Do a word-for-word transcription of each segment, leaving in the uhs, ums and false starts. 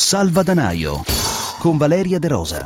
Salvadanaio con Valeria De Rosa.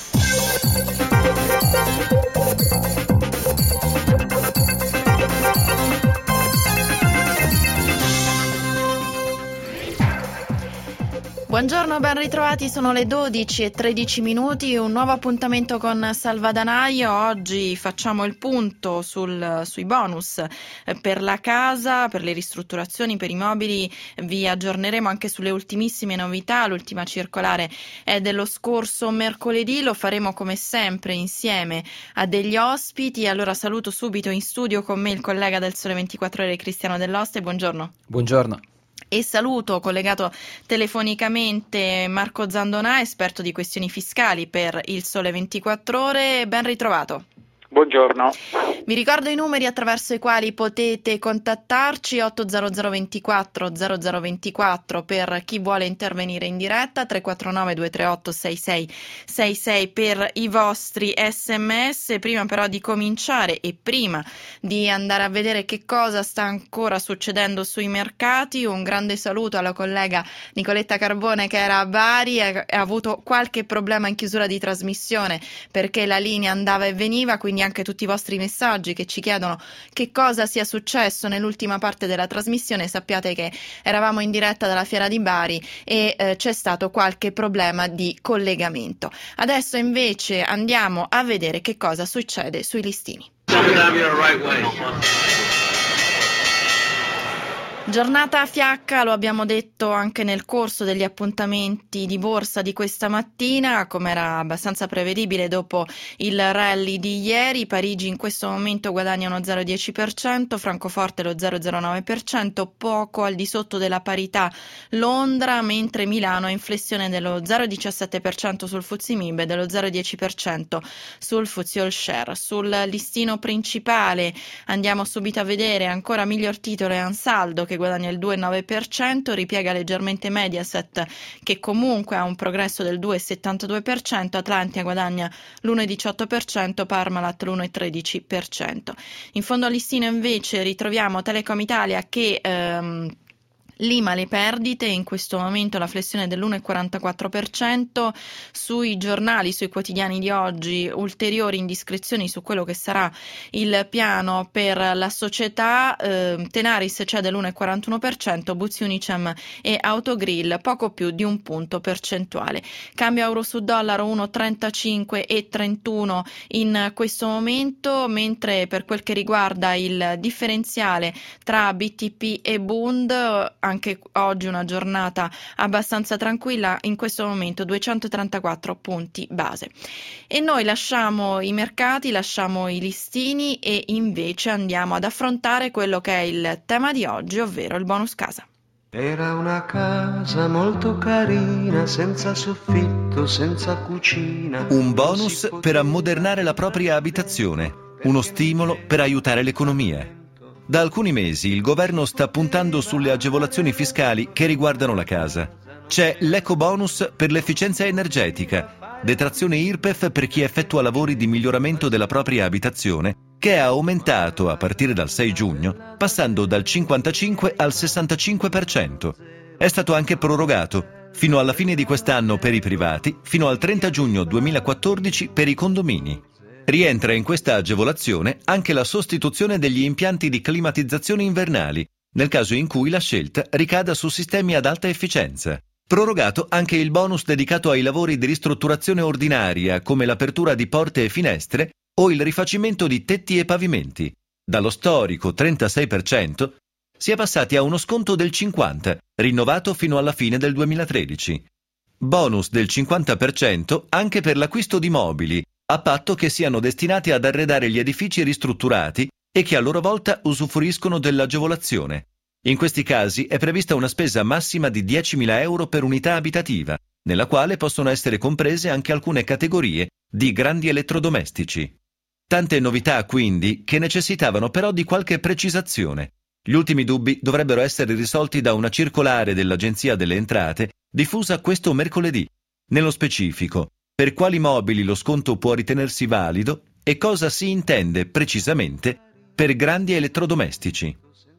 Buongiorno, ben ritrovati, sono le dodici e tredici minuti, un nuovo appuntamento con Salvadanaio. Oggi facciamo il punto sul, sui bonus per la casa, per le ristrutturazioni, per i mobili. Vi aggiorneremo anche sulle ultimissime novità. L'ultima circolare è dello scorso mercoledì, lo faremo come sempre insieme a degli ospiti. Allora saluto subito in studio con me il collega del Sole ventiquattro Ore, Cristiano Dell'Oste. Buongiorno. Buongiorno. E saluto collegato telefonicamente Marco Zandonà, esperto di questioni fiscali per il Sole ventiquattro Ore. Ben ritrovato. Buongiorno. Vi ricordo i numeri attraverso i quali potete contattarci: otto zero zero ventiquattro zero zero ventiquattro per chi vuole intervenire in diretta, tre quattro nove due tre otto sei sei sei sei per i vostri sms. Prima però di cominciare e prima di andare a vedere che cosa sta ancora succedendo sui mercati, un grande saluto alla collega Nicoletta Carbone che era a Bari e ha avuto qualche problema in chiusura di trasmissione perché la linea andava e veniva, quindi anche tutti i vostri messaggi che ci chiedono che cosa sia successo nell'ultima parte della trasmissione. Sappiate che eravamo in diretta dalla Fiera di Bari e eh, c'è stato qualche problema di collegamento. Adesso invece andiamo a vedere che cosa succede sui listini. Giornata a fiacca, lo abbiamo detto anche nel corso degli appuntamenti di borsa di questa mattina, come era abbastanza prevedibile dopo il rally di ieri. Parigi in questo momento guadagna uno zero virgola dieci per cento, Francoforte lo zero virgola zero nove per cento, poco al di sotto della parità Londra, mentre Milano ha in flessione dello zero virgola diciassette per cento sul F T S E Mib e dello zero virgola dieci per cento sul F T S E All Share. Sul listino principale andiamo subito a vedere ancora miglior titolo è Ansaldo che guadagna il due virgola nove per cento, ripiega leggermente Mediaset che comunque ha un progresso del due virgola settantadue per cento, Atlantia guadagna l'uno virgola diciotto per cento, Parmalat l'uno virgola tredici per cento. In fondo al listino invece ritroviamo Telecom Italia che ehm, lima le perdite, in questo momento la flessione dell'uno virgola quarantaquattro per cento. Sui giornali, sui quotidiani di oggi, ulteriori indiscrezioni su quello che sarà il piano per la società. eh, Tenaris cede l'uno virgola quarantuno per cento, Buzzi Unicem e Autogrill poco più di un punto percentuale. Cambio euro su dollaro uno virgola trentacinque e trentuno in questo momento, mentre per quel che riguarda il differenziale tra B T P e Bund, anche oggi una giornata abbastanza tranquilla, in questo momento duecentotrentaquattro punti base. E noi lasciamo i mercati, lasciamo i listini e invece andiamo ad affrontare quello che è il tema di oggi, ovvero il bonus casa. Era una casa molto carina, senza soffitto, senza cucina. Un bonus per ammodernare la propria abitazione, uno stimolo per aiutare l'economia. Da alcuni mesi il governo sta puntando sulle agevolazioni fiscali che riguardano la casa. C'è l'ecobonus per l'efficienza energetica, detrazione I R P E F per chi effettua lavori di miglioramento della propria abitazione, che è aumentato a partire dal sei giugno, passando dal cinquantacinque al sessantacinque per cento. È stato anche prorogato fino alla fine di quest'anno per i privati, fino al trenta giugno duemilaquattordici per i condomini. Rientra in questa agevolazione anche la sostituzione degli impianti di climatizzazione invernali, nel caso in cui la scelta ricada su sistemi ad alta efficienza. Prorogato anche il bonus dedicato ai lavori di ristrutturazione ordinaria, come l'apertura di porte e finestre o il rifacimento di tetti e pavimenti. Dallo storico trentasei per cento si è passati a uno sconto del cinquanta per cento, rinnovato fino alla fine del duemilatredici. Bonus del cinquanta per cento anche per l'acquisto di mobili, a patto che siano destinati ad arredare gli edifici ristrutturati e che a loro volta usufruiscono dell'agevolazione. In questi casi è prevista una spesa massima di diecimila euro per unità abitativa, nella quale possono essere comprese anche alcune categorie di grandi elettrodomestici. Tante novità quindi che necessitavano però di qualche precisazione. Gli ultimi dubbi dovrebbero essere risolti da una circolare dell'Agenzia delle Entrate diffusa questo mercoledì. Nello specifico, per quali mobili lo sconto può ritenersi valido e cosa si intende precisamente per grandi elettrodomestici.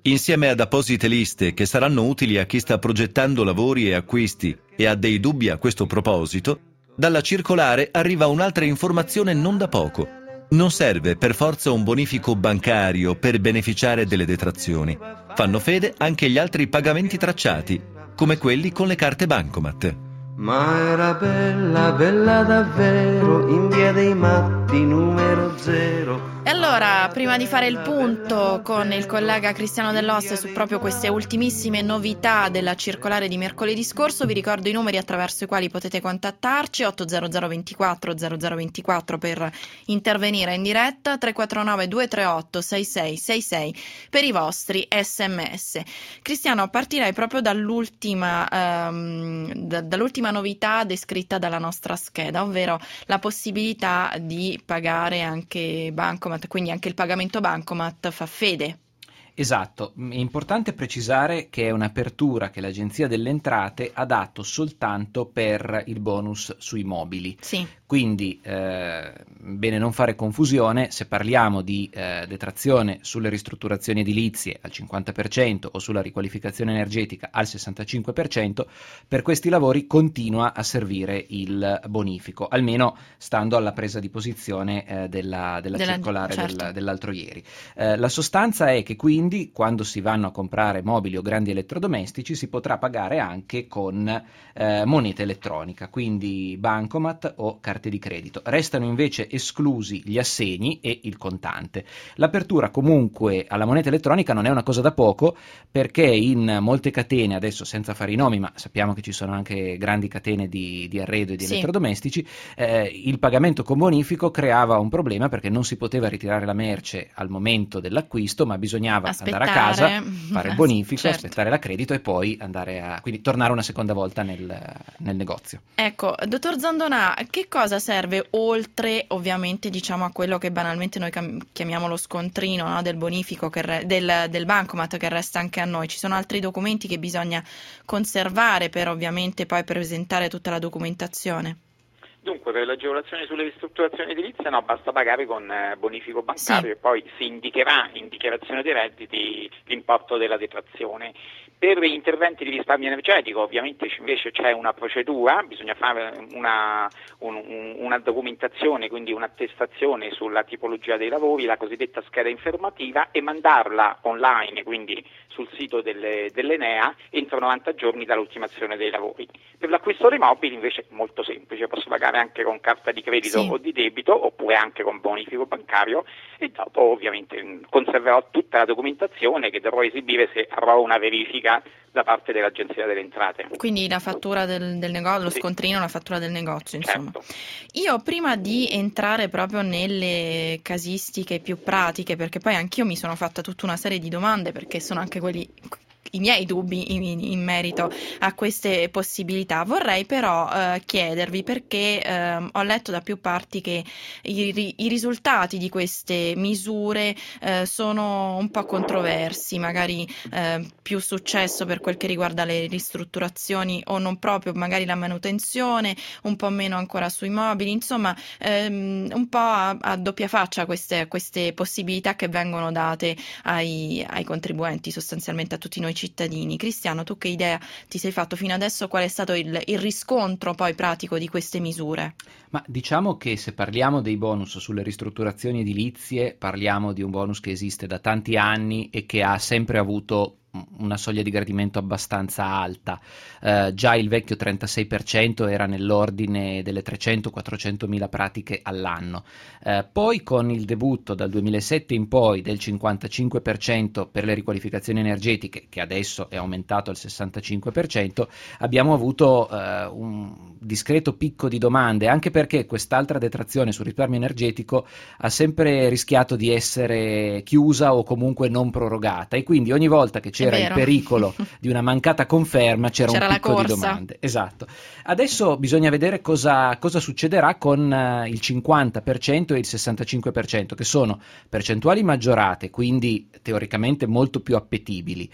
Insieme ad apposite liste che saranno utili a chi sta progettando lavori e acquisti e ha dei dubbi a questo proposito, dalla circolare arriva un'altra informazione non da poco. Non serve per forza un bonifico bancario per beneficiare delle detrazioni. Fanno fede anche gli altri pagamenti tracciati, come quelli con le carte Bancomat. Ma era bella, bella davvero, in via dei Matti numero zero. E allora, prima di fare il punto con il collega Cristiano Dell'Oste su proprio queste ultimissime novità della circolare di mercoledì scorso, vi ricordo i numeri attraverso i quali potete contattarci: otto zero zero ventiquattro zero zero ventiquattro per intervenire in diretta, tre quattro nove due tre otto sei sei sei sei per i vostri sms. Cristiano, partirei proprio dall'ultima, ehm, da, dall'ultima novità descritta dalla nostra scheda, ovvero la possibilità di pagare anche Bancomat, quindi anche il pagamento Bancomat fa fede. Esatto, è importante precisare che è un'apertura che l'Agenzia delle Entrate ha dato soltanto per il bonus sui mobili. Sì. Quindi eh, bene non fare confusione, se parliamo di eh, detrazione sulle ristrutturazioni edilizie al cinquanta per cento o sulla riqualificazione energetica al sessantacinque per cento, per questi lavori continua a servire il bonifico, almeno stando alla presa di posizione eh, della, della, della circolare certo. del, dell'altro ieri. Eh, la sostanza è che quindi Quindi, quando si vanno a comprare mobili o grandi elettrodomestici, si potrà pagare anche con eh, moneta elettronica, quindi Bancomat o carte di credito. Restano invece esclusi gli assegni e il contante. L'apertura comunque alla moneta elettronica non è una cosa da poco, perché in molte catene, adesso senza fare i nomi, ma sappiamo che ci sono anche grandi catene di, di arredo e di sì. elettrodomestici, eh, il pagamento con bonifico creava un problema, perché non si poteva ritirare la merce al momento dell'acquisto, ma bisognava aspettare. andare a casa, fare il bonifico, certo. aspettare l'accredito e poi andare a quindi tornare una seconda volta nel, nel negozio. Ecco, dottor Zandonà, che cosa serve oltre ovviamente diciamo a quello che banalmente noi chiamiamo lo scontrino, no, del bonifico che re, del, del Bancomat, che resta anche a noi? Ci sono altri documenti che bisogna conservare per ovviamente poi presentare tutta la documentazione? Dunque, per l'agevolazione sulle ristrutturazioni edilizie no, basta pagare con eh, bonifico bancario sì. e poi si indicherà in dichiarazione dei redditi l'importo della detrazione. Per gli interventi di risparmio energetico ovviamente invece c'è una procedura, bisogna fare una, un, una documentazione, quindi un'attestazione sulla tipologia dei lavori, la cosiddetta scheda informativa, e mandarla online, quindi sul sito delle, dell'Enea, entro novanta giorni dall'ultimazione dei lavori. Per l'acquisto dei mobili invece è molto semplice, posso pagare anche con carta di credito sì. o di debito, oppure anche con bonifico bancario, e dopo ovviamente conserverò tutta la documentazione che dovrò esibire se avrò una verifica da parte dell'Agenzia delle Entrate. Quindi la fattura del, del negozio, lo sì. scontrino, la fattura del negozio, insomma. Certo. Io prima di entrare proprio nelle casistiche più pratiche, perché poi anch'io mi sono fatta tutta una serie di domande, perché sono anche quelli i miei dubbi in, in merito a queste possibilità. Vorrei però eh, chiedervi, perché eh, ho letto da più parti che i, i risultati di queste misure eh, sono un po' controversi, magari eh, più successo per quel che riguarda le ristrutturazioni o non proprio, magari la manutenzione, un po' meno ancora sui mobili, insomma ehm, un po' a, a doppia faccia queste, queste possibilità che vengono date ai, ai contribuenti, sostanzialmente a tutti noi cittadini. Cristiano, tu che idea ti sei fatto fino adesso? Qual è stato il, il riscontro poi pratico di queste misure? Ma diciamo che se parliamo dei bonus sulle ristrutturazioni edilizie, parliamo di un bonus che esiste da tanti anni e che ha sempre avuto una soglia di gradimento abbastanza alta. Eh, già il vecchio trentasei per cento era nell'ordine delle trecento quattrocento mila pratiche all'anno. Eh, poi con il debutto dal duemilasette in poi del cinquantacinque per cento per le riqualificazioni energetiche, che adesso è aumentato al sessantacinque per cento, abbiamo avuto eh, un discreto picco di domande, anche perché quest'altra detrazione sul risparmio energetico ha sempre rischiato di essere chiusa o comunque non prorogata, e quindi ogni volta che c'era c'era il pericolo di una mancata conferma, c'era, c'era un picco di domande. Esatto. Adesso bisogna vedere cosa, cosa succederà con uh, il cinquanta per cento e il sessantacinque per cento, che sono percentuali maggiorate, quindi teoricamente molto più appetibili.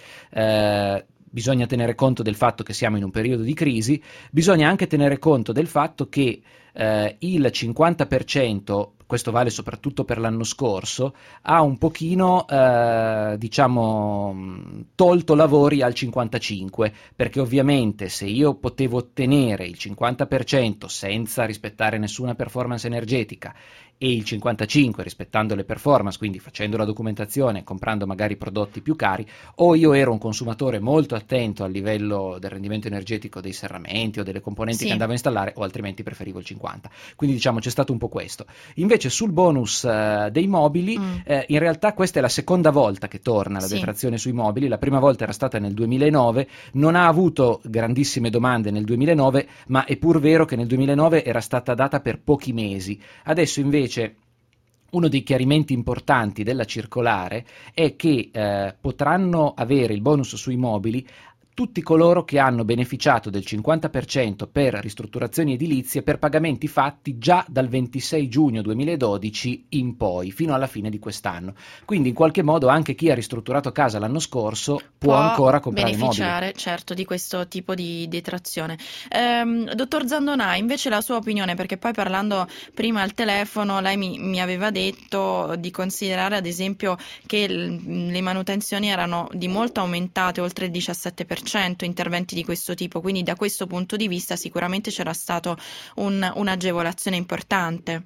Uh, bisogna tenere conto del fatto che siamo in un periodo di crisi, bisogna anche tenere conto del fatto che uh, il cinquanta per cento, questo vale soprattutto per l'anno scorso, ha un pochino eh, diciamo tolto lavori al cinquantacinque, perché ovviamente se io potevo ottenere il cinquanta per cento senza rispettare nessuna performance energetica e il cinquantacinque rispettando le performance, quindi facendo la documentazione, comprando magari prodotti più cari, o io ero un consumatore molto attento al livello del rendimento energetico dei serramenti o delle componenti Sì. che andavo a installare, o altrimenti preferivo il cinquanta. Quindi diciamo c'è stato un po' questo. Invece sul bonus eh, dei mobili, Mm. eh, in realtà questa è la seconda volta che torna la Sì. detrazione sui mobili. La prima volta era stata nel duemilanove, non ha avuto grandissime domande nel duemilanove, ma è pur vero che nel duemilanove era stata data per pochi mesi. Adesso invece uno dei chiarimenti importanti della circolare è che eh, potranno avere il bonus sui mobili tutti coloro che hanno beneficiato del cinquanta per cento per ristrutturazioni edilizie per pagamenti fatti già dal ventisei giugno duemiladodici in poi, fino alla fine di quest'anno. Quindi in qualche modo anche chi ha ristrutturato casa l'anno scorso può, può ancora comprare mobili. beneficiare, certo, di questo tipo di detrazione. Ehm, dottor Zandonà, invece la sua opinione, perché poi parlando prima al telefono lei mi, mi aveva detto di considerare ad esempio che l- le manutenzioni erano di molto aumentate, oltre il diciassette per cento, interventi di questo tipo, quindi da questo punto di vista sicuramente c'era stato un, un'agevolazione importante.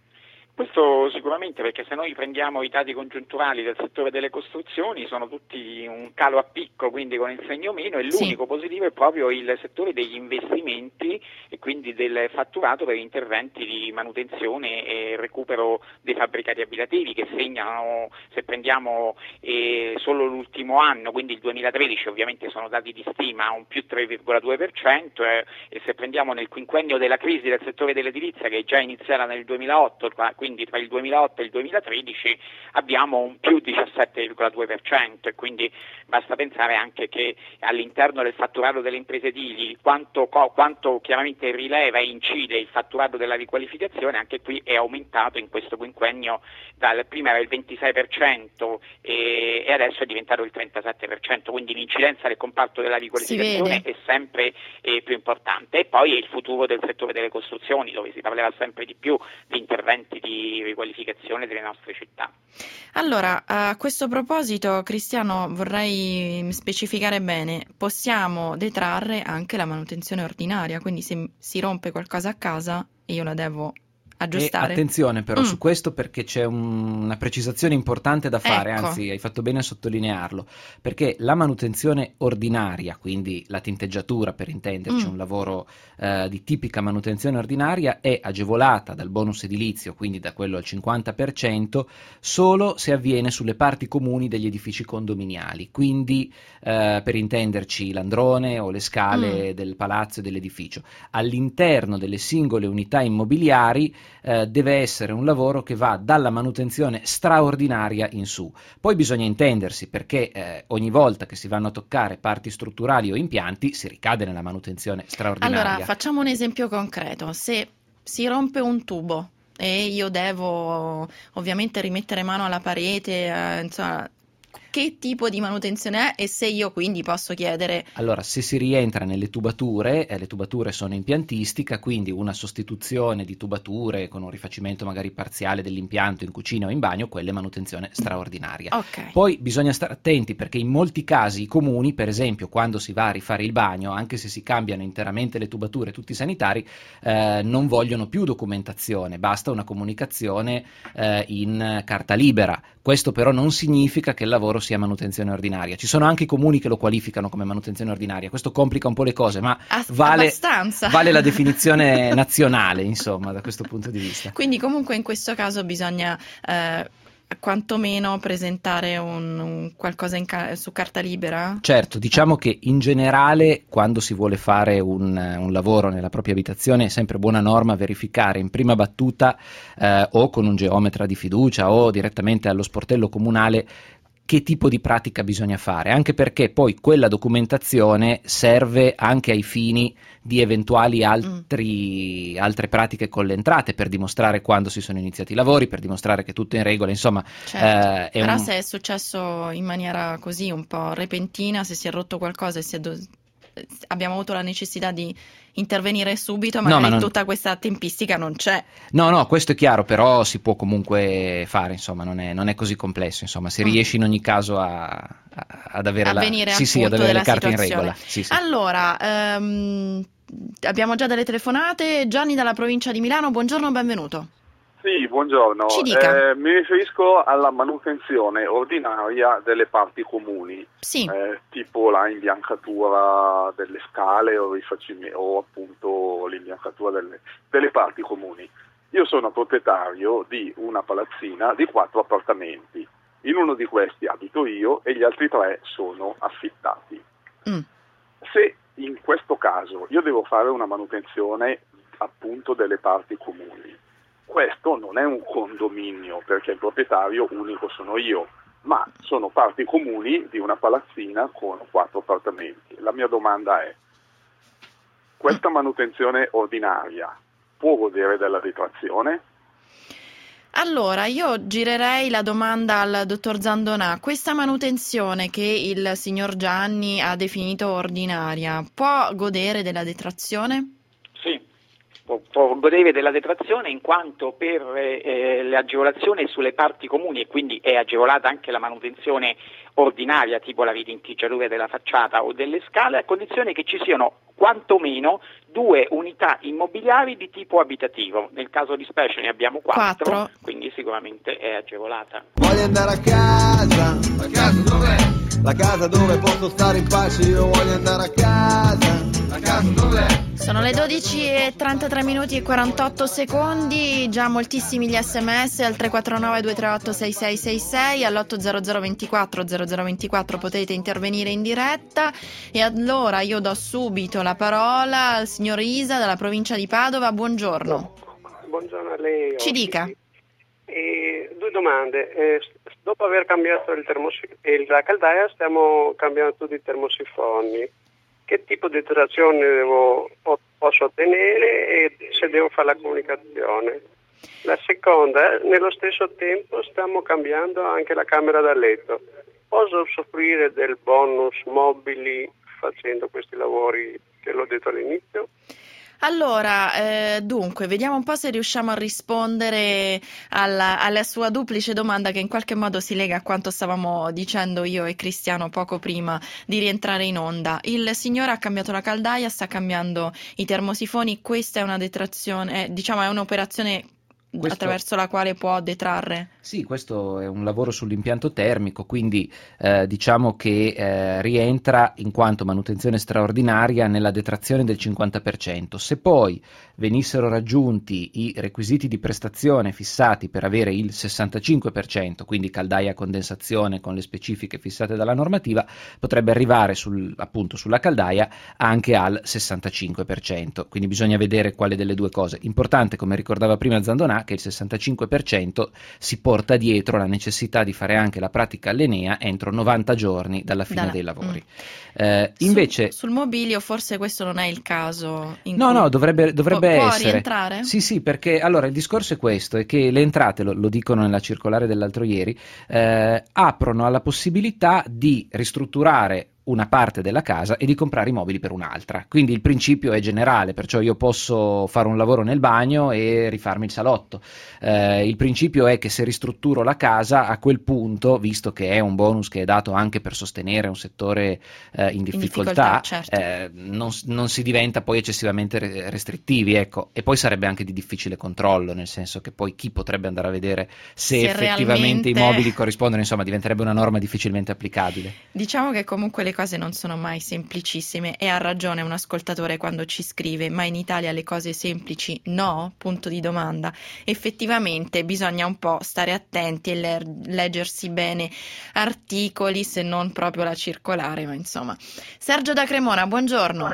Questo sicuramente, perché se noi prendiamo i dati congiunturali del settore delle costruzioni sono tutti un calo a picco, quindi con il segno meno, e l'unico Sì. positivo è proprio il settore degli investimenti e quindi del fatturato per interventi di manutenzione e recupero dei fabbricati abitativi, che segnano, se prendiamo eh, solo l'ultimo anno, quindi il duemilatredici, ovviamente sono dati di stima, un più tre virgola due per cento, eh, e se prendiamo nel quinquennio della crisi del settore dell'edilizia, che è già iniziata nel duemilaotto, quindi tra il duemilaotto e il duemilatredici abbiamo un più diciassette virgola due per cento, e quindi basta pensare anche che all'interno del fatturato delle imprese edili quanto, quanto chiaramente rileva e incide il fatturato della riqualificazione, anche qui è aumentato in questo quinquennio, dal, prima era il ventisei per cento e, e adesso è diventato il trentasette per cento, quindi l'incidenza del comparto della riqualificazione è sempre eh, più importante. E poi è il futuro del settore delle costruzioni, dove si parlerà sempre di più di interventi di riqualificazione delle nostre città. Allora, a questo proposito, Cristiano, vorrei specificare bene, possiamo detrarre anche la manutenzione ordinaria, quindi se si rompe qualcosa a casa io la devo aggiustare. E attenzione però Mm. su questo, perché c'è un- una precisazione importante da fare, Ecco. anzi hai fatto bene a sottolinearlo, perché la manutenzione ordinaria, quindi la tinteggiatura per intenderci, Mm. un lavoro eh, di tipica manutenzione ordinaria, è agevolata dal bonus edilizio, quindi da quello al cinquanta per cento, solo se avviene sulle parti comuni degli edifici condominiali, quindi eh, per intenderci l'androne o le scale Mm. del palazzo e dell'edificio. All'interno delle singole unità immobiliari eh, deve essere un lavoro che va dalla manutenzione straordinaria in su. Poi bisogna intendersi, perché eh, ogni volta che si vanno a toccare parti strutturali o impianti si ricade nella manutenzione straordinaria. Allora, facciamo un esempio concreto. Se si rompe un tubo e io devo ovviamente rimettere mano alla parete, eh, insomma, che tipo di manutenzione è e se io quindi posso chiedere... Allora, se si rientra nelle tubature, eh, le tubature sono impiantistica, quindi una sostituzione di tubature con un rifacimento magari parziale dell'impianto in cucina o in bagno, quella è manutenzione straordinaria. Ok. Poi bisogna stare attenti, perché in molti casi i comuni, per esempio quando si va a rifare il bagno, anche se si cambiano interamente le tubature, tutti i sanitari, eh, non vogliono più documentazione, basta una comunicazione eh, in carta libera. Questo però non significa che il lavoro sia manutenzione ordinaria. Ci sono anche i comuni che lo qualificano come manutenzione ordinaria, questo complica un po' le cose, ma As- vale, abbastanza. vale la definizione nazionale, insomma, da questo punto di vista. Quindi comunque in questo caso bisogna eh, quantomeno presentare un, un qualcosa in ca- su carta libera? Certo, diciamo che in generale quando si vuole fare un, un lavoro nella propria abitazione è sempre buona norma verificare in prima battuta eh, o con un geometra di fiducia o direttamente allo sportello comunale che tipo di pratica bisogna fare, anche perché poi quella documentazione serve anche ai fini di eventuali altri, mm. altre pratiche con le entrate, per dimostrare quando si sono iniziati i lavori, per dimostrare che tutto è in regola, insomma. Certo. Eh, è Però un... se è successo in maniera così un po' repentina, se si è rotto qualcosa e si è do- abbiamo avuto la necessità di intervenire subito, No, magari ma non- tutta questa tempistica non c'è. No, no, questo è chiaro, però si può comunque fare, insomma, non è, non è così complesso, insomma, si Mm. riesce in ogni caso a, a- ad avere, A la, venire sì, al sì, ad punto avere le della carte in situazione. regola. Sì, sì. Allora, ehm, abbiamo già delle telefonate. Gianni dalla provincia di Milano, buongiorno, benvenuto. Sì, buongiorno. Ci dica. Eh, mi riferisco alla manutenzione ordinaria delle parti comuni, Sì, eh, tipo la imbiancatura delle scale o, rifacime- o appunto l'imbiancatura delle, delle parti comuni. Io sono proprietario di una palazzina di quattro appartamenti. In uno di questi abito io e gli altri tre sono affittati. Mm. Se in questo caso io devo fare una manutenzione appunto delle parti comuni, questo non è un condominio perché il proprietario unico sono io, ma sono parti comuni di una palazzina con quattro appartamenti. La mia domanda è: questa manutenzione ordinaria può godere della detrazione? Allora, io girerei la domanda al dottor Zandonà. Questa manutenzione che il signor Gianni ha definito ordinaria può godere della detrazione? Sì, può, può godere della detrazione in quanto per eh, le agevolazioni sulle parti comuni, e quindi è agevolata anche la manutenzione ordinaria, tipo la ritinteggiatura della facciata o delle scale, a condizione che ci siano quantomeno due unità immobiliari di tipo abitativo. Nel caso di specie ne abbiamo quattro, Quattro. quindi sicuramente è agevolata. Voglio andare a casa. La casa dov'è? La casa dove posso stare in pace, io voglio andare a casa. La casa dov'è? Sono le dodici e trentatré minuti e quarantotto secondi, già moltissimi gli sms al tre quattro nove due tre otto sei sei sei sei, all'otto zero zero ventiquattro zero zero ventiquattro potete intervenire in diretta. E allora io do subito la parola al signor Isa dalla provincia di Padova, buongiorno. Buongiorno a lei. Ci dica. E due domande. Eh, dopo aver cambiato il termosif- e la caldaia stiamo cambiando tutti i termosifoni. Che tipo di detrazione devo, po- posso ottenere e se devo fare la comunicazione? La seconda, nello stesso tempo stiamo cambiando anche la camera da letto. Posso usufruire del bonus mobili facendo questi lavori che l'ho detto all'inizio? Allora, eh, dunque, vediamo un po' se riusciamo a rispondere alla, alla sua duplice domanda che in qualche modo si lega a quanto stavamo dicendo io e Cristiano poco prima di rientrare in onda. Il signore ha cambiato la caldaia, sta cambiando i termosifoni, questa è una detrazione, eh, diciamo è un'operazione Questo- attraverso la quale può detrarre. Sì, questo è un lavoro sull'impianto termico, quindi eh, diciamo che eh, rientra in quanto manutenzione straordinaria nella detrazione del cinquanta per cento. Se poi venissero raggiunti i requisiti di prestazione fissati per avere il sessantacinque per cento, quindi caldaia a condensazione con le specifiche fissate dalla normativa, potrebbe arrivare sul, appunto sulla caldaia anche al sessantacinque per cento. Quindi bisogna vedere quale delle due cose. Importante, come ricordava prima Zandonà, che il sessantacinque per cento si porta dietro la necessità di fare anche la pratica all'Enea entro novanta giorni dalla fine Dalla- dei lavori. mm. Eh, Sul- invece, sul mobilio forse questo non è il caso in no, cui no, dovrebbe, dovrebbe può, può essere. rientrare? Sì, sì, perché allora il discorso è questo, è che le entrate, lo, lo dicono nella circolare dell'altro ieri, eh, aprono alla possibilità di ristrutturare una parte della casa e di comprare i mobili per un'altra. Quindi il principio è generale, perciò io posso fare un lavoro nel bagno e rifarmi il salotto. Eh, il principio è che se ristrutturo la casa, a quel punto, visto che è un bonus che è dato anche per sostenere un settore eh, in difficoltà, difficoltà, certo. eh, non, non si diventa poi eccessivamente re- restrittivi, ecco. E poi sarebbe anche di difficile controllo, nel senso che poi chi potrebbe andare a vedere se, Se effettivamente i realmente- mobili corrispondono, insomma, diventerebbe una norma difficilmente applicabile. Diciamo che comunque le cose non sono mai semplicissime e ha ragione un ascoltatore quando ci scrive: ma in Italia le cose semplici no? Punto di domanda. Effettivamente bisogna un po' stare attenti e le- leggersi bene articoli, se non proprio la circolare, ma insomma. Sergio da Cremona, buongiorno.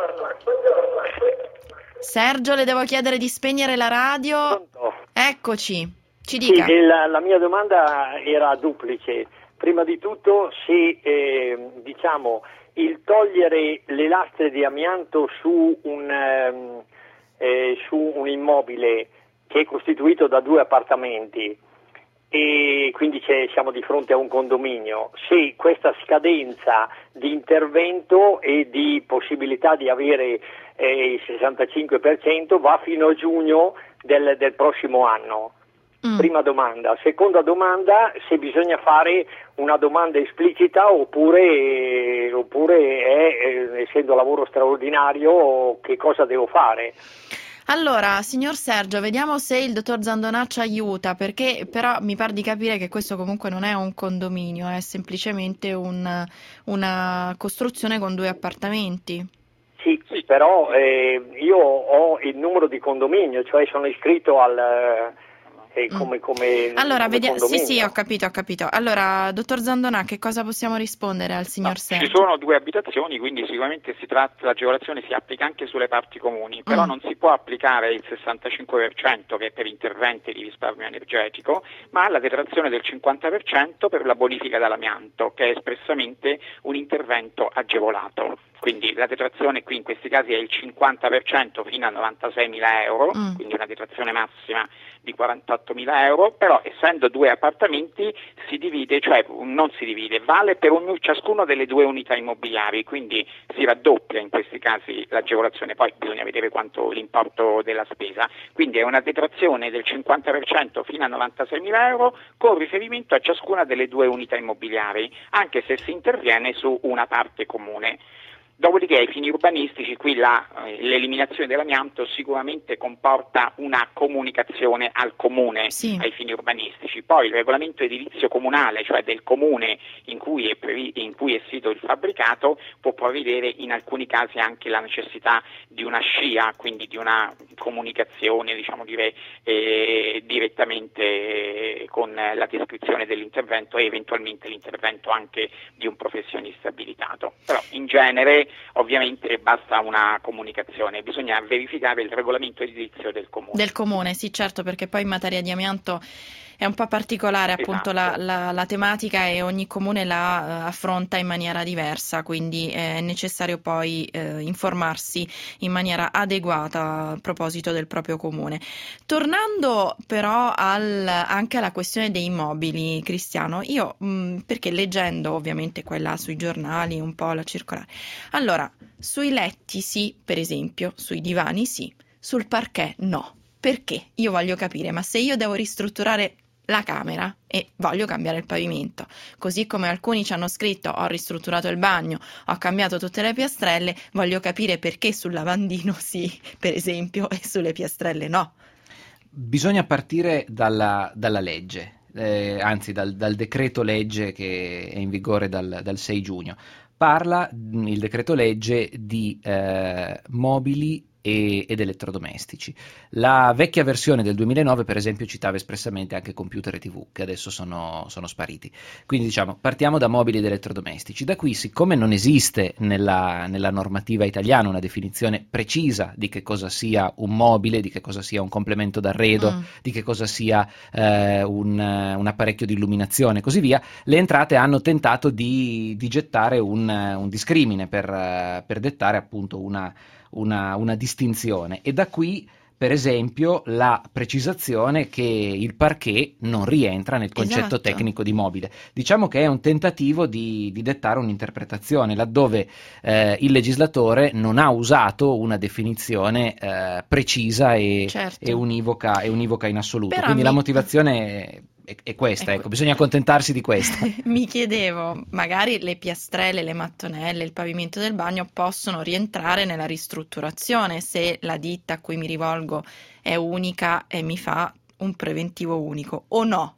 Sergio, le devo chiedere di spegnere la radio. Pronto? Eccoci, ci Sì, dica. e la, la mia domanda era duplice. Prima di tutto, se eh, diciamo il togliere le lastre di amianto su un, ehm, eh, su un immobile che è costituito da due appartamenti e quindi c'è, siamo di fronte a un condominio. Se questa scadenza di intervento e di possibilità di avere eh, il sessantacinque per cento va fino a giugno del, del prossimo anno. Mm. Prima domanda. Seconda domanda, se bisogna fare una domanda esplicita oppure, oppure è, eh, essendo lavoro straordinario, che cosa devo fare? Allora, signor Sergio, vediamo se il dottor Zandonà ci aiuta, perché però mi pare di capire che questo comunque non è un condominio, è semplicemente un, una costruzione con due appartamenti. Sì, però eh, io ho il numero di condominio, cioè sono iscritto al... Come, come, allora, come vediamo, sì, sì, ho capito, ho capito. Allora, dottor Zandonà, che cosa possiamo rispondere al signor no, Sergio? Ci sono due abitazioni, quindi sicuramente si tratta, l'agevolazione si applica anche sulle parti comuni, però mm. non si può applicare il sessantacinque per cento che è per interventi di risparmio energetico, ma la detrazione del cinquanta per cento per la bonifica dall'amianto, che è espressamente un intervento agevolato. Quindi la detrazione qui in questi casi è il cinquanta per cento fino a novantaseimila euro, mm. quindi una detrazione massima di quarantottomila euro, però essendo due appartamenti si divide, cioè non si divide, vale per ognuno, ciascuno delle due unità immobiliari, quindi si raddoppia in questi casi l'agevolazione, poi bisogna vedere quanto l'importo della spesa, quindi è una detrazione del cinquanta per cento fino a novantaseimila euro con riferimento a ciascuna delle due unità immobiliari, anche se si interviene su una parte comune. Dopodiché ai fini urbanistici qui la, eh, l'eliminazione dell'amianto sicuramente comporta una comunicazione al comune sì. ai fini urbanistici, poi il regolamento edilizio comunale, cioè del comune in cui è, previ- in cui è sito il fabbricato, può prevedere in alcuni casi anche la necessità di una scia, quindi di una comunicazione diciamo dire eh, direttamente con la descrizione dell'intervento e eventualmente l'intervento anche di un professionista abilitato, però in genere ovviamente basta una comunicazione, bisogna verificare il regolamento edilizio del comune. Del comune, sì certo, perché poi in materia di amianto è un po' particolare appunto esatto. la, la, la tematica e ogni comune la uh, affronta in maniera diversa, quindi è necessario poi uh, informarsi in maniera adeguata a proposito del proprio comune. Tornando però al, anche alla questione dei immobili, Cristiano, io mh, perché leggendo ovviamente quella sui giornali, un po' la circolare, allora sui letti sì, per esempio, sui divani sì, sul parquet no. Perché? Io voglio capire, ma se io devo ristrutturare la camera e voglio cambiare il pavimento, così come alcuni ci hanno scritto ho ristrutturato il bagno, ho cambiato tutte le piastrelle, voglio capire perché sul lavandino sì, per esempio, e sulle piastrelle no. Bisogna partire dalla, dalla legge, eh, anzi dal, dal decreto legge che è in vigore dal, dal sei giugno. Parla il decreto legge di eh, mobili ed elettrodomestici. La vecchia versione del duemilanove per esempio citava espressamente anche computer e tv, che adesso sono, sono spariti. Quindi diciamo partiamo da mobili ed elettrodomestici. Da qui, siccome non esiste nella, nella normativa italiana una definizione precisa di che cosa sia un mobile, di che cosa sia un complemento d'arredo, mm. di che cosa sia eh, un, un apparecchio di illuminazione e così via, le entrate hanno tentato di, di gettare un, un discrimine per, per dettare appunto una Una, una distinzione, e da qui per esempio la precisazione che il parquet non rientra nel concetto esatto. tecnico di mobile. Diciamo che è un tentativo di, di dettare un'interpretazione laddove eh, il legislatore non ha usato una definizione eh, precisa e, certo. e, univoca, e univoca in assoluto. Però quindi mi... la motivazione è è questa, ecco, bisogna accontentarsi di questa. Mi chiedevo, magari le piastrelle, le mattonelle, il pavimento del bagno possono rientrare nella ristrutturazione se la ditta a cui mi rivolgo è unica e mi fa un preventivo unico, o no?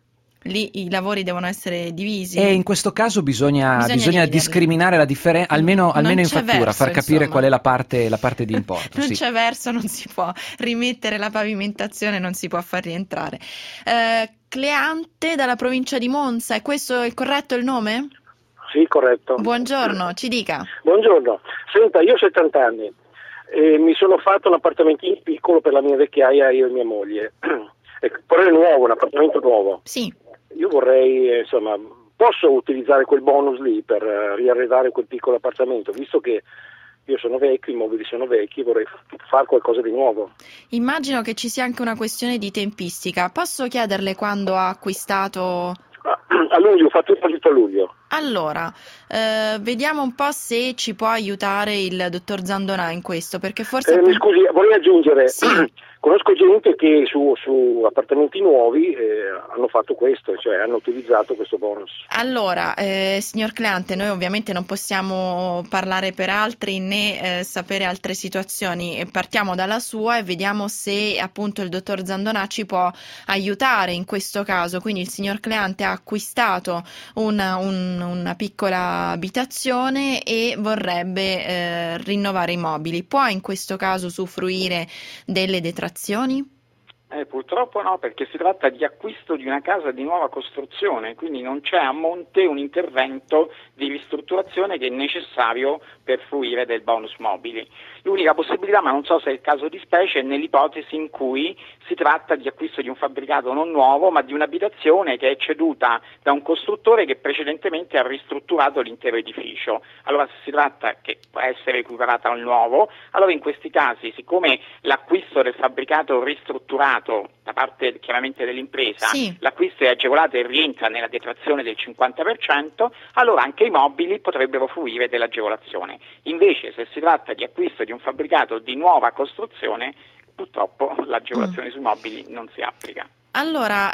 Lì i lavori devono essere divisi. E in questo caso bisogna, bisogna, bisogna discriminare la differenza, almeno, almeno in fattura, verso, far capire insomma. qual è la parte, la parte di importo. Non sì. c'è verso, non si può rimettere la pavimentazione, non si può far rientrare. Eh, Cleante dalla provincia di Monza, è questo il corretto il nome? Sì, corretto. Buongiorno, ci dica. Buongiorno, senta, io ho settanta anni e mi sono fatto un appartamentino piccolo per la mia vecchiaia, io e mia moglie, però è nuovo, un appartamento nuovo. Sì. Io vorrei, insomma, posso utilizzare quel bonus lì per uh, riarredare quel piccolo appartamento, visto che io sono vecchio, i mobili sono vecchi, vorrei fare qualcosa di nuovo. Immagino che ci sia anche una questione di tempistica. Posso chiederle quando ha acquistato? A luglio, ho fatto tutto a luglio. Allora, eh, vediamo un po' se ci può aiutare il dottor Zandonà in questo, perché forse... Eh, mi scusi, vorrei aggiungere, sì. Conosco gente che su, su appartamenti nuovi eh, hanno fatto questo, cioè hanno utilizzato questo bonus. Allora, eh, signor Cleante, noi ovviamente non possiamo parlare per altri né eh, sapere altre situazioni, partiamo dalla sua e vediamo se appunto il dottor Zandonà ci può aiutare in questo caso. Quindi il signor Cleante ha acquistato una, un, una piccola abitazione e vorrebbe eh, rinnovare i mobili. Può in questo caso usufruire delle detrazioni? Eh, purtroppo no, perché si tratta di acquisto di una casa di nuova costruzione, quindi non c'è a monte un intervento di ristrutturazione che è necessario per fruire del bonus mobili. L'unica possibilità, ma non so se è il caso di specie, è nell'ipotesi in cui si tratta di acquisto di un fabbricato non nuovo, ma di un'abitazione che è ceduta da un costruttore che precedentemente ha ristrutturato l'intero edificio. Allora se si tratta che può essere equiparata al nuovo, allora in questi casi, siccome l'acquisto del fabbricato ristrutturato da parte chiaramente dell'impresa, sì. l'acquisto è agevolato e rientra nella detrazione del cinquanta per cento, allora anche i mobili potrebbero fruire dell'agevolazione. Invece se si tratta di acquisto di un fabbricato di nuova costruzione, purtroppo l'agevolazione mm. sui mobili non si applica. Allora,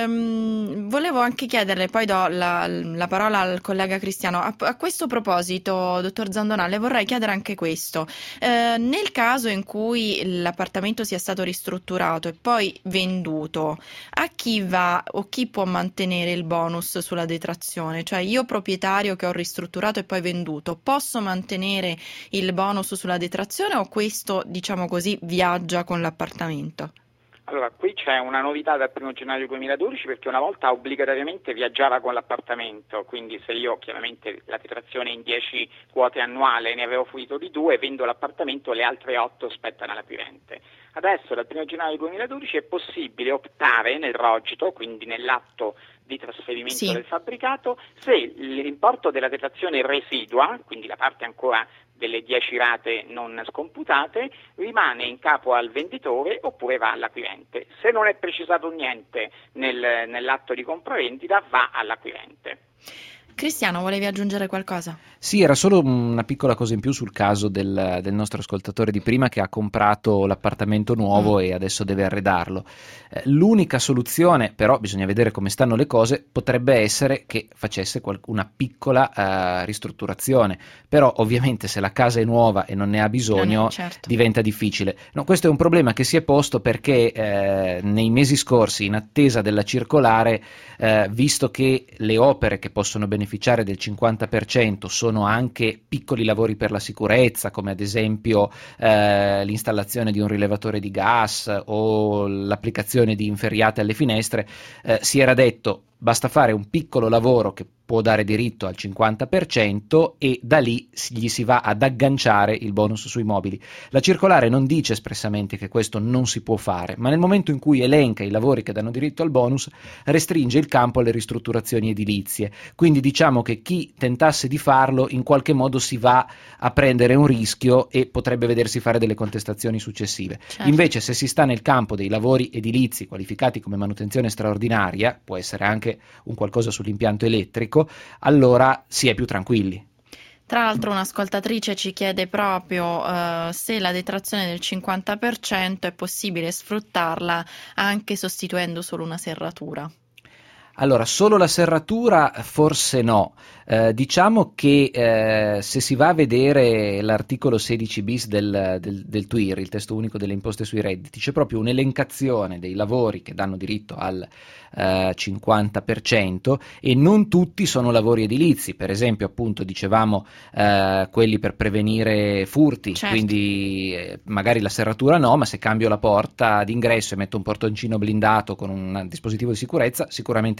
ehm, volevo anche chiederle, poi do la, la parola al collega Cristiano. A, a questo proposito, dottor Zandonà, le vorrei chiedere anche questo. Eh, nel caso in cui l'appartamento sia stato ristrutturato e poi venduto, a chi va o chi può mantenere il bonus sulla detrazione? Cioè io proprietario che ho ristrutturato e poi venduto, posso mantenere il bonus sulla detrazione o questo, diciamo così, viaggia con l'appartamento? Allora, qui c'è una novità dal primo gennaio duemiladodici perché una volta obbligatoriamente viaggiava con l'appartamento, quindi se io chiaramente la detrazione in dieci quote annuale ne avevo fruito di due, vendo l'appartamento, le altre otto spettano all'acquirente. Adesso dal primo gennaio duemiladodici è possibile optare nel rogito, quindi nell'atto di trasferimento sì. del fabbricato, se l'importo della detrazione residua, quindi la parte ancora delle dieci rate non scomputate, rimane in capo al venditore oppure va all'acquirente. Se non è precisato niente nel, nell'atto di compravendita, va all'acquirente. Cristiano, volevi aggiungere qualcosa? Sì, era solo una piccola cosa in più sul caso del, del nostro ascoltatore di prima che ha comprato l'appartamento nuovo mm. e adesso deve arredarlo. Eh, l'unica soluzione, però bisogna vedere come stanno le cose, potrebbe essere che facesse qual- una piccola uh, ristrutturazione, però ovviamente se la casa è nuova e non ne ha bisogno non è, certo. diventa difficile. No, questo è un problema che si è posto perché eh, nei mesi scorsi, in attesa della circolare, eh, visto che le opere che possono beneficiare beneficiare del cinquanta per cento sono anche piccoli lavori per la sicurezza, come ad esempio eh, l'installazione di un rilevatore di gas o l'applicazione di inferriate alle finestre, eh, si era detto basta fare un piccolo lavoro che può dare diritto al cinquanta per cento e da lì gli si va ad agganciare il bonus sui mobili. La circolare non dice espressamente che questo non si può fare, ma nel momento in cui elenca i lavori che danno diritto al bonus restringe il campo alle ristrutturazioni edilizie. Quindi diciamo che chi tentasse di farlo in qualche modo si va a prendere un rischio e potrebbe vedersi fare delle contestazioni successive. Certo. Invece se si sta nel campo dei lavori edilizi qualificati come manutenzione straordinaria, può essere anche un qualcosa sull'impianto elettrico, allora si è più tranquilli. Tra l'altro un'ascoltatrice ci chiede proprio uh, se la detrazione del cinquanta per cento è possibile sfruttarla anche sostituendo solo una serratura. Allora, solo la serratura forse no. Eh, diciamo che eh, se si va a vedere l'articolo sedici bis del, del, del T U I R, il testo unico delle imposte sui redditi, c'è proprio un'elencazione dei lavori che danno diritto al eh, cinquanta per cento e non tutti sono lavori edilizi. Per esempio, appunto, dicevamo eh, quelli per prevenire furti, certo. quindi eh, magari la serratura no, ma se cambio la porta d'ingresso e metto un portoncino blindato con un dispositivo di sicurezza, sicuramente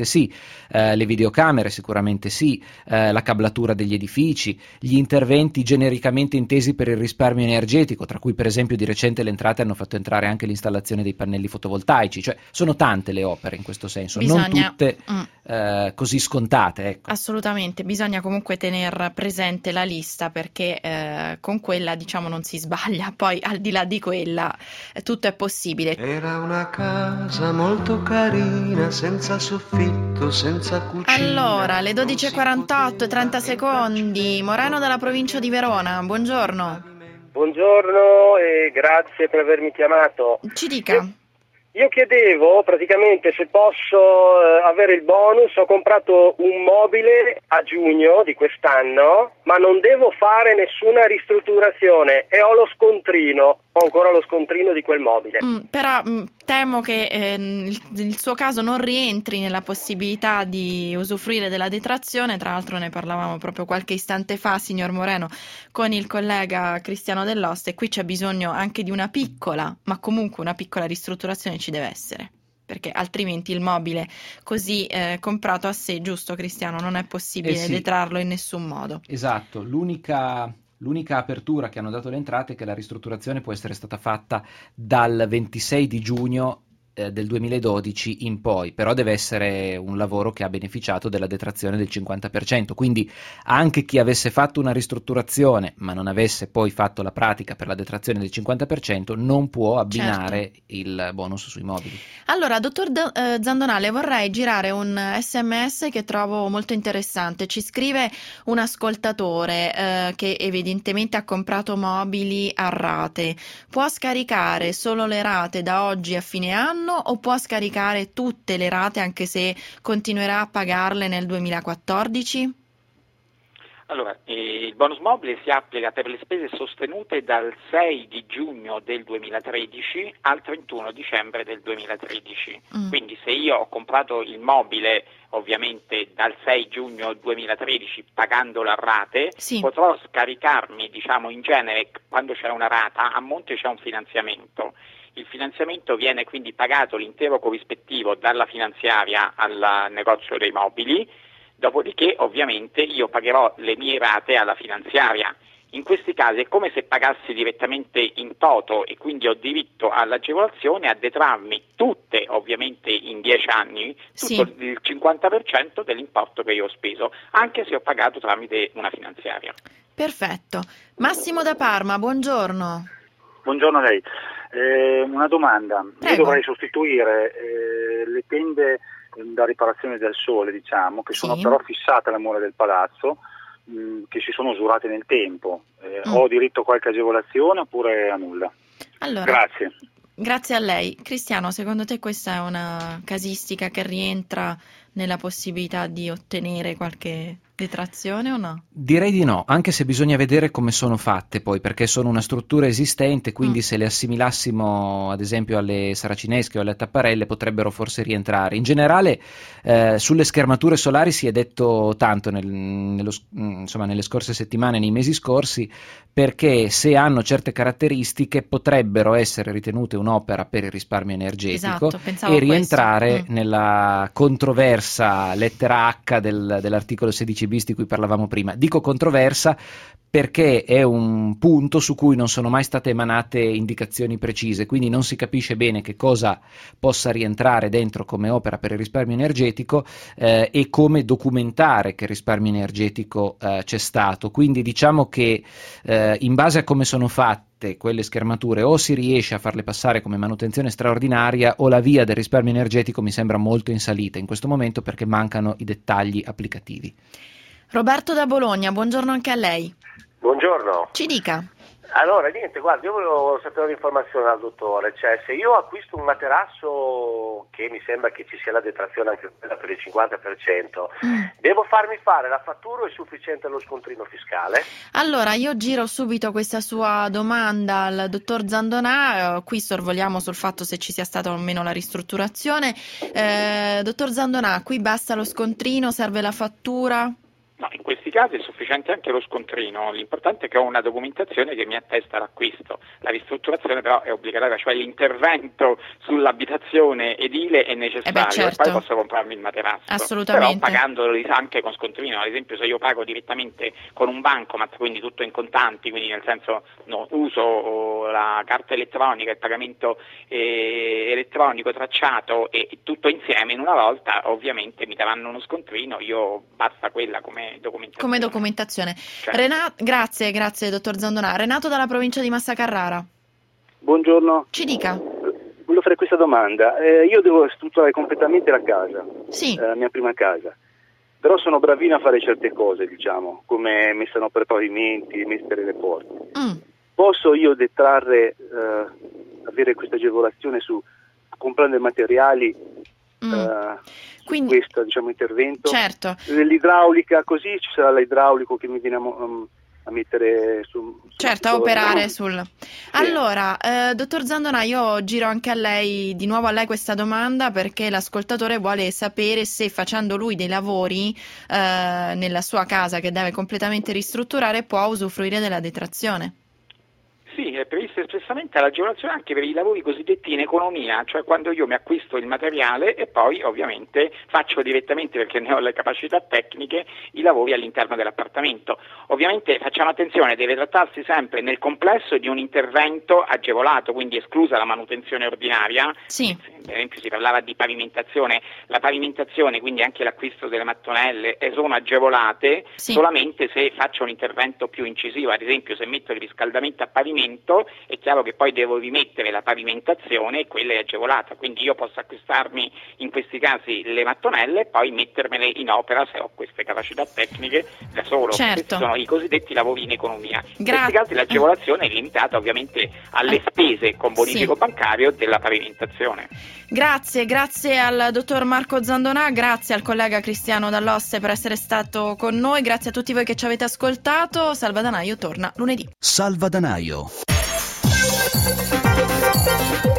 sì, eh, le videocamere sicuramente sì, eh, la cablatura degli edifici, gli interventi genericamente intesi per il risparmio energetico, tra cui per esempio di recente le entrate hanno fatto entrare anche l'installazione dei pannelli fotovoltaici, cioè sono tante le opere in questo senso, Bisogna, non tutte mm. eh, così scontate. Ecco. Assolutamente, bisogna comunque tener presente la lista perché eh, con quella diciamo non si sbaglia, poi al di là di quella eh, tutto è possibile. Era una casa molto carina, senza soffitto, senza cucina. Allora, le dodici e quarantotto e trenta secondi, Moreno dalla provincia di Verona, buongiorno. Buongiorno e grazie per avermi chiamato. Ci dica. Io, io chiedevo praticamente se posso eh, avere il bonus. Ho comprato un mobile a giugno di quest'anno, ma non devo fare nessuna ristrutturazione e ho lo scontrino, ho ancora lo scontrino di quel mobile. Mm, però mm, temo che eh, il, il suo caso non rientri nella possibilità di usufruire della detrazione. Tra l'altro ne parlavamo proprio qualche istante fa, signor Moreno, con il collega Cristiano Dell'Oste, e qui c'è bisogno anche di una piccola, ma comunque una piccola ristrutturazione ci deve essere, perché altrimenti il mobile così eh, comprato a sé, giusto Cristiano, non è possibile Eh sì. detrarlo in nessun modo. Esatto, l'unica... L'unica apertura che hanno dato le entrate è che la ristrutturazione può essere stata fatta dal ventisei di giugno eh, del duemiladodici in poi, però deve essere un lavoro che ha beneficiato della detrazione del cinquanta per cento, quindi anche chi avesse fatto una ristrutturazione ma non avesse poi fatto la pratica per la detrazione del cinquanta per cento non può abbinare certo. il bonus sui mobili. Allora, dottor D- eh, Zandonale, vorrei girare un sms che trovo molto interessante. Ci scrive un ascoltatore eh, che evidentemente ha comprato mobili a rate. Può scaricare solo le rate da oggi a fine anno o può scaricare tutte le rate anche se continuerà a pagarle nel duemilaquattordici? Allora, eh, il bonus mobile si applica per le spese sostenute dal sei di giugno del duemilatredici al trentuno dicembre del duemilatredici. Mm. Quindi se io ho comprato il mobile ovviamente dal sei giugno duemilatredici pagandolo a rate, sì. potrò scaricarmi, diciamo in genere quando c'è una rata, a monte c'è un finanziamento. Il finanziamento viene quindi pagato l'intero corrispettivo dalla finanziaria al negozio dei mobili. Dopodiché ovviamente io pagherò le mie rate alla finanziaria. In questi casi è come se pagassi direttamente in toto e quindi ho diritto all'agevolazione a detrarmi tutte, ovviamente in dieci anni, tutto sì. il cinquanta per cento dell'importo che io ho speso, anche se ho pagato tramite una finanziaria. Perfetto. Massimo da Parma, buongiorno. Buongiorno a lei. Eh, una domanda. Prego. Io dovrei sostituire eh, le tende da riparazione del sole, diciamo, che sono sì. però fissate alle mura del palazzo, mh, che si sono usurate nel tempo. Eh, mm. Ho diritto a qualche agevolazione oppure a nulla? Allora, grazie. Grazie a lei. Cristiano, secondo te questa è una casistica che rientra nella possibilità di ottenere qualche detrazione o no? Direi di no, anche se bisogna vedere come sono fatte poi, perché sono una struttura esistente, quindi mm. se le assimilassimo ad esempio alle saracinesche o alle tapparelle potrebbero forse rientrare. In generale eh, sulle schermature solari si è detto tanto nel, nello, insomma, nelle scorse settimane, nei mesi scorsi, perché se hanno certe caratteristiche potrebbero essere ritenute un'opera per il risparmio energetico esatto, e rientrare mm. nella controversa lettera H del, dell'articolo sedici bis di cui parlavamo prima. Dico controversa perché è un punto su cui non sono mai state emanate indicazioni precise, quindi non si capisce bene che cosa possa rientrare dentro come opera per il risparmio energetico eh, e come documentare che risparmio energetico eh, c'è stato. Quindi diciamo che eh, in base a come sono fatte quelle schermature o si riesce a farle passare come manutenzione straordinaria o la via del risparmio energetico mi sembra molto in salita in questo momento perché mancano i dettagli applicativi. Roberto da Bologna, buongiorno anche a lei. Buongiorno. Ci dica. Allora, niente, guarda, io volevo sapere un'informazione dal dottore, cioè se io acquisto un materasso che mi sembra che ci sia la detrazione anche quella per il cinquanta per cento, mm. devo farmi fare la fattura o è sufficiente lo scontrino fiscale? Allora, io giro subito questa sua domanda al dottor Zandonà, eh, qui sorvoliamo sul fatto se ci sia stata o meno la ristrutturazione. Eh, dottor Zandonà, qui basta lo scontrino, serve la fattura? No, in questi casi è sufficiente anche lo scontrino, l'importante è che ho una documentazione che mi attesta l'acquisto. La ristrutturazione però è obbligatoria, cioè l'intervento sull'abitazione edile è necessario, eh beh, certo. E poi posso comprarmi il materasso. Assolutamente. Però pagandolo anche con scontrino, ad esempio se io pago direttamente con un bancomat, quindi tutto in contanti, quindi nel senso no, uso la carta elettronica, il pagamento eh, elettronico tracciato e tutto insieme in una volta, ovviamente mi daranno uno scontrino, io basta quella come documentazione. Come documentazione. Certo. Rena- grazie, grazie dottor Zandonà. Renato dalla provincia di Massa Carrara. Buongiorno. Ci dica. Volevo fare questa domanda. Eh, io devo strutturare completamente la casa, sì. eh, la mia prima casa, però sono bravino a fare certe cose, diciamo, come messa per pavimenti, mettere le porte. Mm. Posso io detrarre, eh, avere questa agevolazione su comprando i materiali Mm. Uh, Quindi, questo diciamo intervento? Certo. L'idraulica, così ci sarà l'idraulico che mi viene a, um, a mettere su, su certo, a operare sul sì. Allora, eh, dottor Zandonà, io giro anche a lei di nuovo a lei questa domanda, perché l'ascoltatore vuole sapere se facendo lui dei lavori eh, nella sua casa che deve completamente ristrutturare può usufruire della detrazione. Sì, è prevista espressamente l'agevolazione anche per i lavori cosiddetti in economia, cioè quando io mi acquisto il materiale e poi ovviamente faccio direttamente, perché ne ho le capacità tecniche, i lavori all'interno dell'appartamento. Ovviamente facciamo attenzione, deve trattarsi sempre nel complesso di un intervento agevolato, quindi esclusa la manutenzione ordinaria. Sì. Per esempio si parlava di pavimentazione, la pavimentazione, quindi anche l'acquisto delle mattonelle, sono agevolate sì. solamente se faccio un intervento più incisivo, ad esempio se metto il riscaldamento a pavimento è chiaro che poi devo rimettere la pavimentazione e quella è agevolata, quindi io posso acquistarmi in questi casi le mattonelle e poi mettermele in opera se ho queste capacità tecniche da solo. Certo. Questi sono i cosiddetti lavori in economia. Gra- in questi casi l'agevolazione è limitata ovviamente alle spese con bonifico sì. bancario della pavimentazione. Grazie, grazie al dottor Marco Zandonà, grazie al collega Cristiano Dall'Osse per essere stato con noi, grazie a tutti voi che ci avete ascoltato. Salvadanaio torna lunedì. Salvadanaio.